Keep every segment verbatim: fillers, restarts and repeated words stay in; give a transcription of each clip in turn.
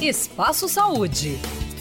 Espaço Saúde.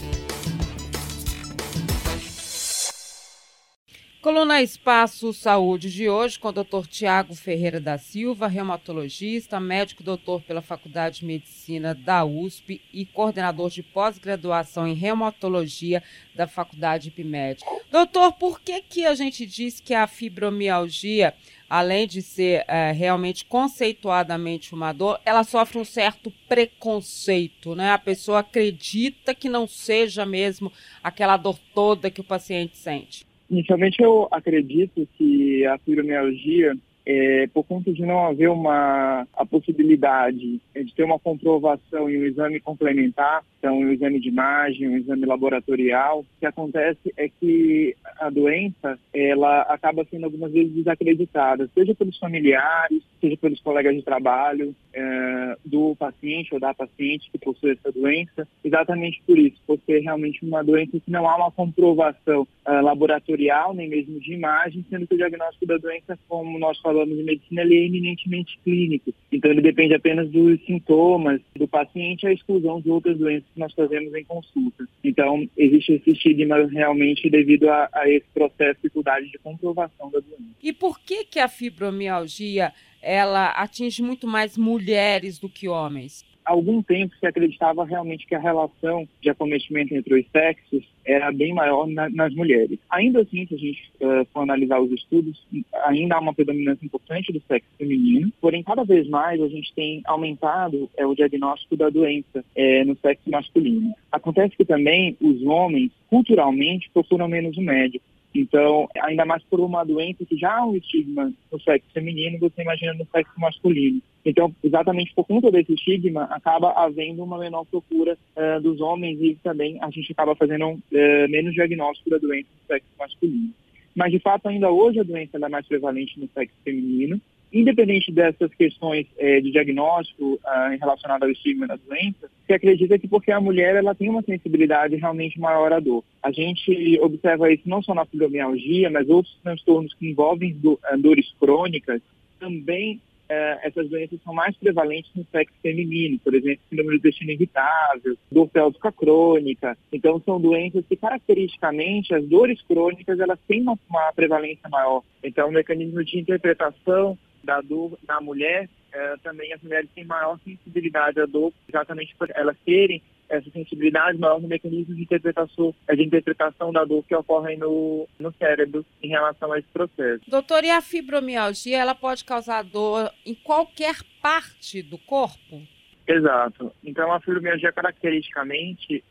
Coluna Espaço Saúde de hoje com o doutor Tiago Ferreira da Silva, reumatologista, médico doutor pela Faculdade de Medicina da U S P e coordenador de pós-graduação em reumatologia da Faculdade IPMED. Doutor, por que que a gente diz que a fibromialgia, além de ser é, realmente conceituadamente uma dor, ela sofre um certo preconceito, né? A pessoa acredita que não seja mesmo aquela dor toda que o paciente sente. Inicialmente, eu acredito que a fibromialgia, é, por conta de não haver uma, a possibilidade de ter uma comprovação em um exame complementar, então um exame de imagem, um exame laboratorial, o que acontece é que a doença ela acaba sendo algumas vezes desacreditada, seja pelos familiares, seja pelos colegas de trabalho, é, do paciente ou da paciente que possui essa doença, exatamente por isso, por ser realmente uma doença que não há uma comprovação uh, laboratorial, nem mesmo de imagem, sendo que o diagnóstico da doença, como nós falamos em medicina, ele é eminentemente clínico. Então, ele depende apenas dos sintomas do paciente e a exclusão de outras doenças que nós fazemos em consulta. Então, existe esse estigma realmente devido a, a esse processo de dificuldade de comprovação da doença. E por que que a fibromialgia ela atinge muito mais mulheres do que homens? Há algum tempo se acreditava realmente que a relação de acometimento entre os sexos era bem maior na, nas mulheres. Ainda assim, se a gente uh, for analisar os estudos, ainda há uma predominância importante do sexo feminino, porém, cada vez mais a gente tem aumentado é, o diagnóstico da doença é, no sexo masculino. Acontece que também os homens, culturalmente, procuram menos o médico. Então, ainda mais por uma doença que já há um estigma no sexo feminino, você imagina no sexo masculino. Então, exatamente por conta desse estigma, acaba havendo uma menor procura uh, dos homens e também a gente acaba fazendo uh, menos diagnóstico da doença no sexo masculino. Mas, de fato, ainda hoje a doença é mais prevalente no sexo feminino. Independente dessas questões eh, de diagnóstico ah, relacionado ao estigma da doença, se acredita que porque a mulher ela tem uma sensibilidade realmente maior à dor. A gente observa isso não só na fibromialgia, mas outros transtornos que envolvem do, ah, dores crônicas, também eh, essas doenças são mais prevalentes no sexo feminino, por exemplo, síndrome do intestino irritável, dor pélvica crônica. Então, são doenças que, caracteristicamente, as dores crônicas elas têm uma, uma prevalência maior. Então, o mecanismo de interpretação da dor na mulher, eh, também as mulheres têm maior sensibilidade à dor, exatamente por elas terem essa sensibilidade maior no mecanismo de interpretação, de interpretação da dor que ocorre no, no cérebro em relação a esse processo. Doutor, e a fibromialgia, ela pode causar dor em qualquer parte do corpo? Exato. Então, a fibromialgia, caracteristicamente,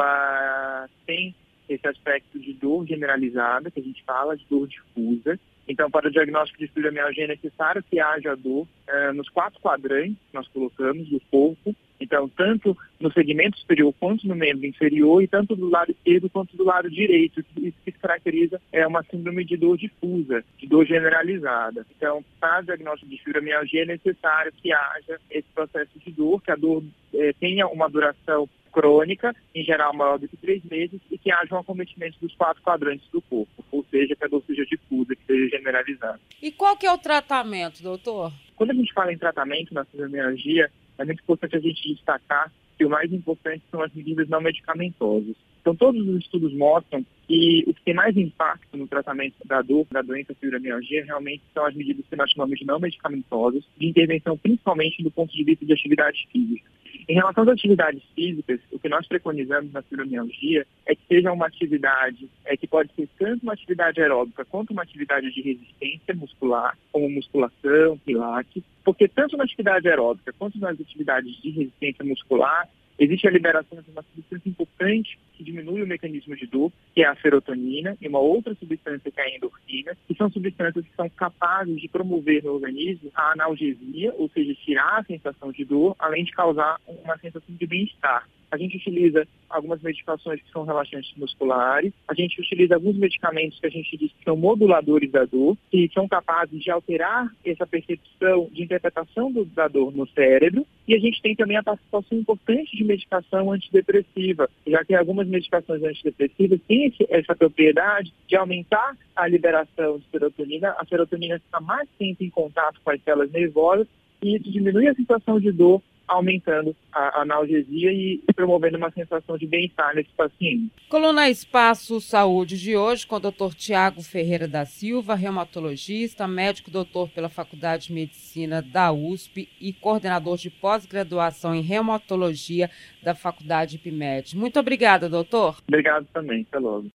ela tem esse aspecto de dor generalizada, que a gente fala, de dor difusa. Então, para o diagnóstico de fibromialgia é necessário que haja dor eh, nos quatro quadrantes que nós colocamos do corpo. Então, tanto no segmento superior quanto no membro inferior e tanto do lado esquerdo quanto do lado direito. Isso que se caracteriza é uma síndrome de dor difusa, de dor generalizada. Então, para o diagnóstico de fibromialgia é necessário que haja esse processo de dor, que a dor eh, tenha uma duração crônica, em geral maior do que três meses, e que haja um acometimento dos quatro quadrantes do corpo, ou seja, que a dor seja difusa, que seja generalizada. E qual que é o tratamento, doutor? Quando a gente fala em tratamento na fibromialgia, é muito importante a gente destacar que o mais importante são as medidas não medicamentosas. Então, todos os estudos mostram que o que tem mais impacto no tratamento da dor, da doença fibromialgia, realmente são as medidas que nós chamamos de não medicamentosas, de intervenção principalmente do ponto de vista de atividade física. Em relação às atividades físicas, o que nós preconizamos na fibromialgia é que seja uma atividade é, que pode ser tanto uma atividade aeróbica quanto uma atividade de resistência muscular, como musculação, pilates, porque tanto na atividade aeróbica quanto nas atividades de resistência muscular, existe a liberação de uma substância importante que diminui o mecanismo de dor, que é a serotonina, e uma outra substância que é a endorfina, que são substâncias que são capazes de promover no organismo a analgesia, ou seja, tirar a sensação de dor, além de causar uma sensação de bem-estar. A gente utiliza algumas medicações que são relaxantes musculares, a gente utiliza alguns medicamentos que a gente diz que são moduladores da dor, que são capazes de alterar essa percepção de interpretação do, da dor no cérebro, e a gente tem também a participação importante de medicação antidepressiva, já que algumas medicações antidepressivas têm esse, essa propriedade de aumentar a liberação de serotonina, a serotonina está mais tempo em contato com as células nervosas, e isso diminui a sensação de dor aumentando a analgesia e promovendo uma sensação de bem-estar nesse paciente. Coluna Espaço Saúde de hoje com o doutor Tiago Ferreira da Silva, reumatologista, médico doutor pela Faculdade de Medicina da U S P e coordenador de pós-graduação em reumatologia da Faculdade IPMED. Muito obrigada, doutor. Obrigado também. Até logo.